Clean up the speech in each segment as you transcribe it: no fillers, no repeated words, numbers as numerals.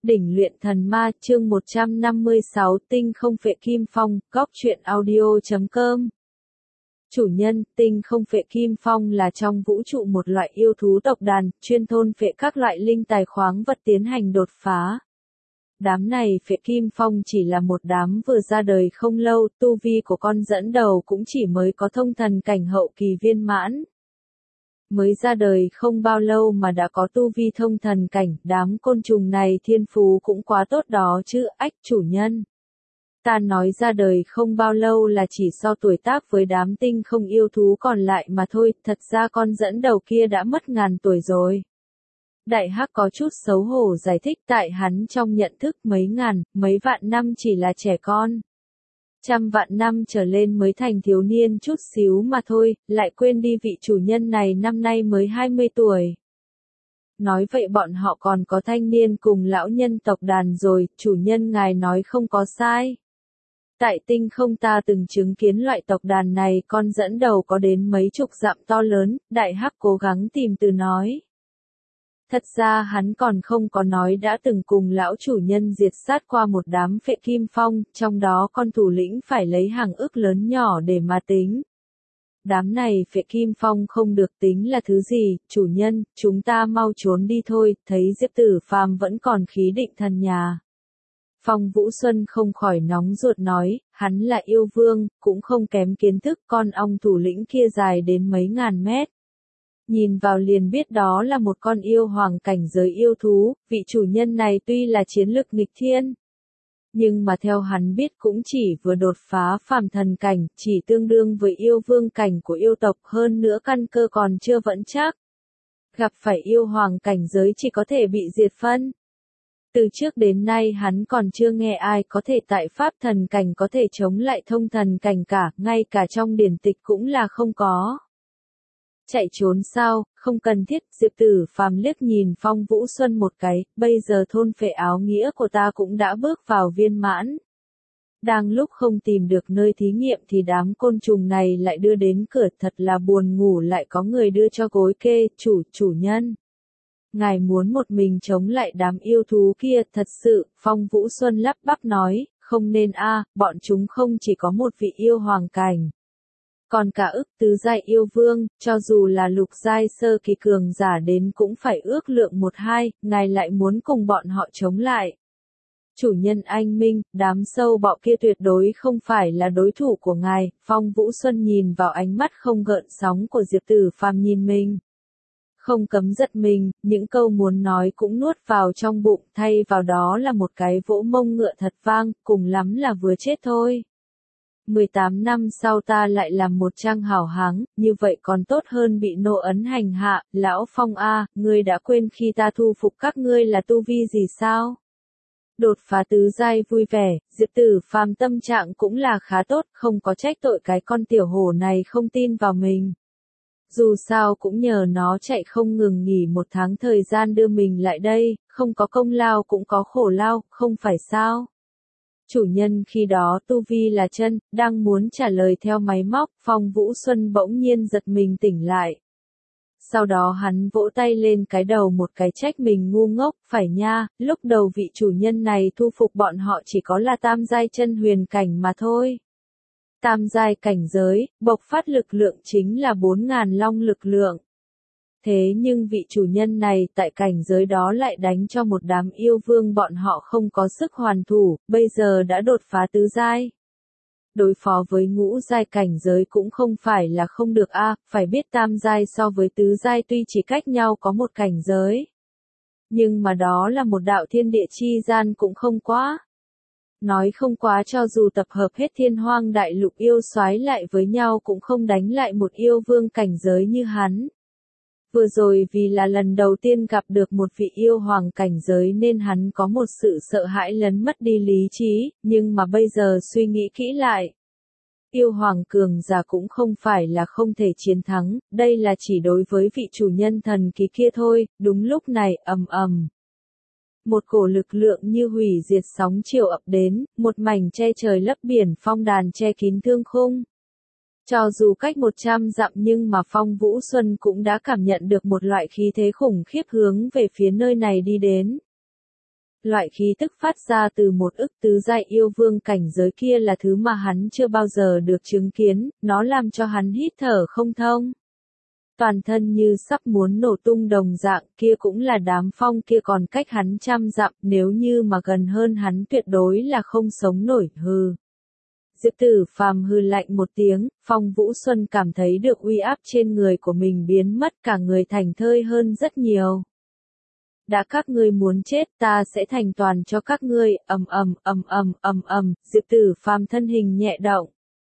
Đỉnh luyện thần ma chương 156 tinh không phệ kim phong, góc truyện audio.com. Chủ nhân, tinh không phệ kim phong là trong vũ trụ một loại yêu thú tộc đàn, chuyên thôn phệ các loại linh tài khoáng vật tiến hành đột phá. Đám này phệ kim phong chỉ là một đám vừa ra đời không lâu, tu vi của con dẫn đầu cũng chỉ mới có thông thần cảnh hậu kỳ viên mãn. Mới ra đời không bao lâu mà đã có tu vi thông thần cảnh, đám côn trùng này thiên phú cũng quá tốt đó chứ, ách chủ nhân. Ta nói ra đời không bao lâu là chỉ so tuổi tác với đám tinh không yêu thú còn lại mà thôi, thật ra con dẫn đầu kia đã mất ngàn tuổi rồi. Đại Hắc có chút xấu hổ giải thích tại hắn trong nhận thức mấy ngàn, mấy vạn năm chỉ là trẻ con. Trăm vạn năm trở lên mới thành thiếu niên chút xíu mà thôi, lại quên đi vị chủ nhân này năm nay mới 20 tuổi. Nói vậy bọn họ còn có thanh niên cùng lão nhân tộc đàn rồi, chủ nhân ngài nói không có sai. Tại tinh không ta từng chứng kiến loại tộc đàn này, con dẫn đầu có đến mấy chục dặm to lớn, Đại Hắc cố gắng tìm từ nói. Thật ra hắn còn không có nói đã từng cùng lão chủ nhân diệt sát qua một đám phệ kim phong, trong đó con thủ lĩnh phải lấy hàng ức lớn nhỏ để mà tính. Đám này phệ kim phong không được tính là thứ gì, chủ nhân, chúng ta mau trốn đi thôi, thấy Diệp Tử Phàm vẫn còn khí định thần nhà. Phong Vũ Xuân không khỏi nóng ruột nói, hắn là yêu vương, cũng không kém kiến thức, con ong thủ lĩnh kia dài đến mấy ngàn mét. Nhìn vào liền biết đó là một con yêu hoàng cảnh giới yêu thú, vị chủ nhân này tuy là chiến lực nghịch thiên. Nhưng mà theo hắn biết cũng chỉ vừa đột phá phàm thần cảnh, chỉ tương đương với yêu vương cảnh của yêu tộc, hơn nữa căn cơ còn chưa vững chắc. Gặp phải yêu hoàng cảnh giới chỉ có thể bị diệt phân. Từ trước đến nay hắn còn chưa nghe ai có thể tại pháp thần cảnh có thể chống lại thông thần cảnh cả, ngay cả trong điển tịch cũng là không có. Chạy trốn sao, không cần thiết, Diệp Tử Phàm liếc nhìn Phong Vũ Xuân một cái, bây giờ thôn phệ áo nghĩa của ta cũng đã bước vào viên mãn. Đang lúc không tìm được nơi thí nghiệm thì đám côn trùng này lại đưa đến cửa, thật là buồn ngủ, lại có người đưa cho gối kê, chủ nhân. Ngài muốn một mình chống lại đám yêu thú kia, thật sự, Phong Vũ Xuân lắp bắp nói, không nên bọn chúng không chỉ có một vị yêu hoàng cảnh. Còn cả ức tứ giai yêu vương, cho dù là lục giai sơ kỳ cường giả đến cũng phải ước lượng 1-2, ngài lại muốn cùng bọn họ chống lại. Chủ nhân anh minh, đám sâu bọ kia tuyệt đối không phải là đối thủ của ngài, Phong Vũ Xuân nhìn vào ánh mắt không gợn sóng của Diệp Tử Phàm nhìn mình. Không cấm giật mình, những câu muốn nói cũng nuốt vào trong bụng, thay vào đó là một cái vỗ mông ngựa thật vang, cùng lắm là vừa chết thôi. 18 năm sau ta lại làm một trang hảo hán, như vậy còn tốt hơn bị nô ấn hành hạ, lão Phong ngươi đã quên khi ta thu phục các ngươi là tu vi gì sao? Đột phá tứ giai vui vẻ, Diệp Tử Phàm tâm trạng cũng là khá tốt, không có trách tội cái con tiểu hổ này không tin vào mình. Dù sao cũng nhờ nó chạy không ngừng nghỉ 1 tháng thời gian đưa mình lại đây, không có công lao cũng có khổ lao, không phải sao? Chủ nhân khi đó tu vi là chân, đang muốn trả lời theo máy móc, Phong Vũ Xuân bỗng nhiên giật mình tỉnh lại. Sau đó hắn vỗ tay lên cái đầu một cái trách mình ngu ngốc, phải nha, lúc đầu vị chủ nhân này thu phục bọn họ chỉ có là tam giai chân huyền cảnh mà thôi. Tam giai cảnh giới, bộc phát lực lượng chính là 4.000 long lực lượng. Thế nhưng vị chủ nhân này tại cảnh giới đó lại đánh cho một đám yêu vương bọn họ không có sức hoàn thủ, bây giờ đã đột phá tứ giai. Đối phó với ngũ giai cảnh giới cũng không phải là không được phải biết tam giai so với tứ giai tuy chỉ cách nhau có một cảnh giới. Nhưng mà đó là một đạo thiên địa chi gian cũng không quá. Nói không quá cho dù tập hợp hết thiên hoang đại lục yêu soái lại với nhau cũng không đánh lại một yêu vương cảnh giới như hắn. Vừa rồi vì là lần đầu tiên gặp được một vị yêu hoàng cảnh giới nên hắn có một sự sợ hãi lấn mất đi lý trí, nhưng mà bây giờ suy nghĩ kỹ lại. Yêu hoàng cường giả cũng không phải là không thể chiến thắng, đây là chỉ đối với vị chủ nhân thần kỳ kia thôi, đúng lúc này, ầm. Một cổ lực lượng như hủy diệt sóng chiều ập đến, một mảnh che trời lấp biển phong đàn che kín thương khung. Cho dù cách 100 dặm nhưng mà Phong Vũ Xuân cũng đã cảm nhận được một loại khí thế khủng khiếp hướng về phía nơi này đi đến. Loại khí tức phát ra từ một ức tứ giai yêu vương cảnh giới kia là thứ mà hắn chưa bao giờ được chứng kiến, nó làm cho hắn hít thở không thông. Toàn thân như sắp muốn nổ tung đồng dạng, kia cũng là đám phong kia còn cách hắn trăm dặm, nếu như mà gần hơn hắn tuyệt đối là không sống nổi, hừ. Diệp Tử Phàm hừ lạnh một tiếng, Phong Vũ Xuân cảm thấy được uy áp trên người của mình biến mất, cả người thành thơi hơn rất nhiều. Đã các ngươi muốn chết, ta sẽ thành toàn cho các ngươi, Diệp Tử Phàm thân hình nhẹ động.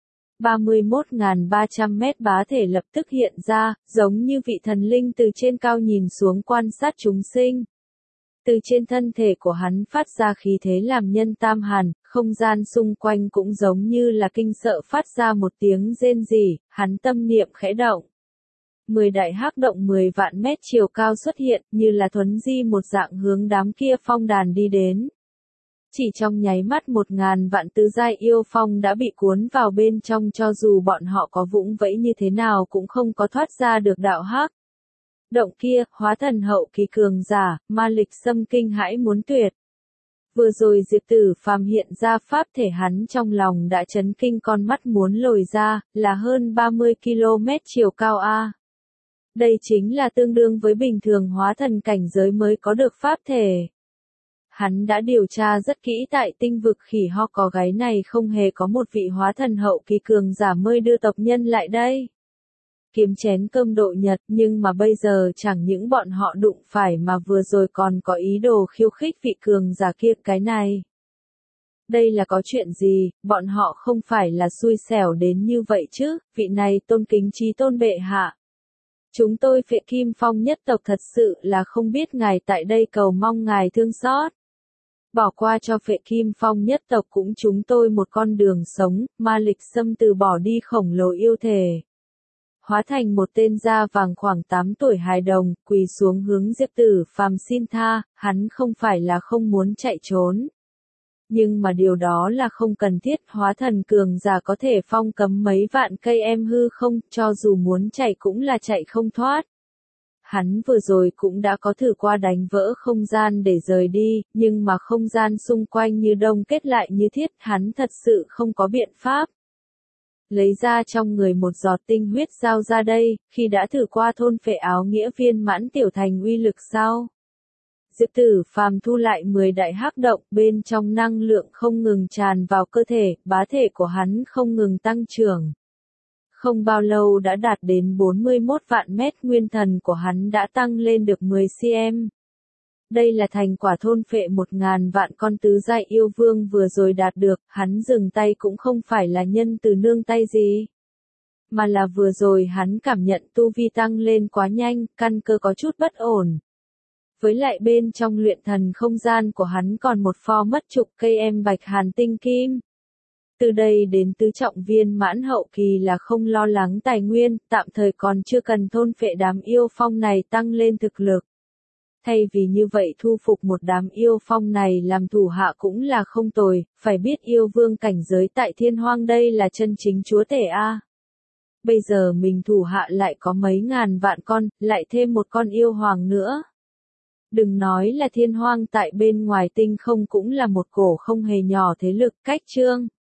31.300 mét bá thể lập tức hiện ra, giống như vị thần linh từ trên cao nhìn xuống quan sát chúng sinh. Từ trên thân thể của hắn phát ra khí thế làm nhân tam hàn, không gian xung quanh cũng giống như là kinh sợ phát ra một tiếng rên rỉ, hắn tâm niệm khẽ động. 10 đại hắc động 10 vạn mét chiều cao xuất hiện như là thuấn di một dạng hướng đám kia phong đàn đi đến. Chỉ trong nháy mắt 1.000 vạn tứ giai yêu phong đã bị cuốn vào bên trong, cho dù bọn họ có vũng vẫy như thế nào cũng không có thoát ra được đạo hắc. Động kia, hóa thần hậu kỳ cường giả, ma lịch xâm kinh hãi muốn tuyệt. Vừa rồi Diệp Tử Phàm hiện ra pháp thể hắn trong lòng đã chấn kinh, con mắt muốn lồi ra, là hơn 30 km chiều cao a. Đây chính là tương đương với bình thường hóa thần cảnh giới mới có được pháp thể. Hắn đã điều tra rất kỹ tại tinh vực khỉ ho có gáy này không hề có một vị hóa thần hậu kỳ cường giả mới đưa tộc nhân lại đây. Kiếm chén cơm độ nhật, nhưng mà bây giờ chẳng những bọn họ đụng phải mà vừa rồi còn có ý đồ khiêu khích vị cường giả kia, cái này. Đây là có chuyện gì, bọn họ không phải là xui xẻo đến như vậy chứ, vị này tôn kính chí tôn bệ hạ. Chúng tôi Phệ Kim Phong nhất tộc thật sự là không biết ngài tại đây, cầu mong ngài thương xót. Bỏ qua cho Phệ Kim Phong nhất tộc cũng chúng tôi một con đường sống, ma lịch xâm từ bỏ đi khổng lồ yêu thể. Hóa thành một tên da vàng khoảng 8 tuổi hài đồng, quỳ xuống hướng Diệp Tử Phàm xin tha, hắn không phải là không muốn chạy trốn. Nhưng mà điều đó là không cần thiết, hóa thần cường giả có thể phong cấm mấy vạn cây em hư không, cho dù muốn chạy cũng là chạy không thoát. Hắn vừa rồi cũng đã có thử qua đánh vỡ không gian để rời đi, nhưng mà không gian xung quanh như đông kết lại như thiết, hắn thật sự không có biện pháp. Lấy ra trong người một giọt tinh huyết giao ra đây, khi đã thử qua thôn phệ áo nghĩa viên mãn tiểu thành uy lực sau. Diệp Tử Phàm thu lại 10 đại hắc động, bên trong năng lượng không ngừng tràn vào cơ thể, bá thể của hắn không ngừng tăng trưởng. Không bao lâu đã đạt đến 41 vạn mét, nguyên thần của hắn đã tăng lên được 10 cm. Đây là thành quả thôn phệ 1.000 vạn con tứ giai yêu vương vừa rồi đạt được, hắn dừng tay cũng không phải là nhân từ nương tay gì. Mà là vừa rồi hắn cảm nhận tu vi tăng lên quá nhanh, căn cơ có chút bất ổn. Với lại bên trong luyện thần không gian của hắn còn một pho mất chục cây em bạch hàn tinh kim. Từ đây đến tứ trọng viên mãn hậu kỳ là không lo lắng tài nguyên, tạm thời còn chưa cần thôn phệ đám yêu phong này tăng lên thực lực. Thay vì như vậy thu phục một đám yêu phong này làm thủ hạ cũng là không tồi, phải biết yêu vương cảnh giới tại thiên hoang đây là chân chính chúa tể a. Bây giờ mình thủ hạ lại có mấy ngàn vạn con, lại thêm một con yêu hoàng nữa. Đừng nói là thiên hoang, tại bên ngoài tinh không cũng là một cổ không hề nhỏ thế lực, cách chương.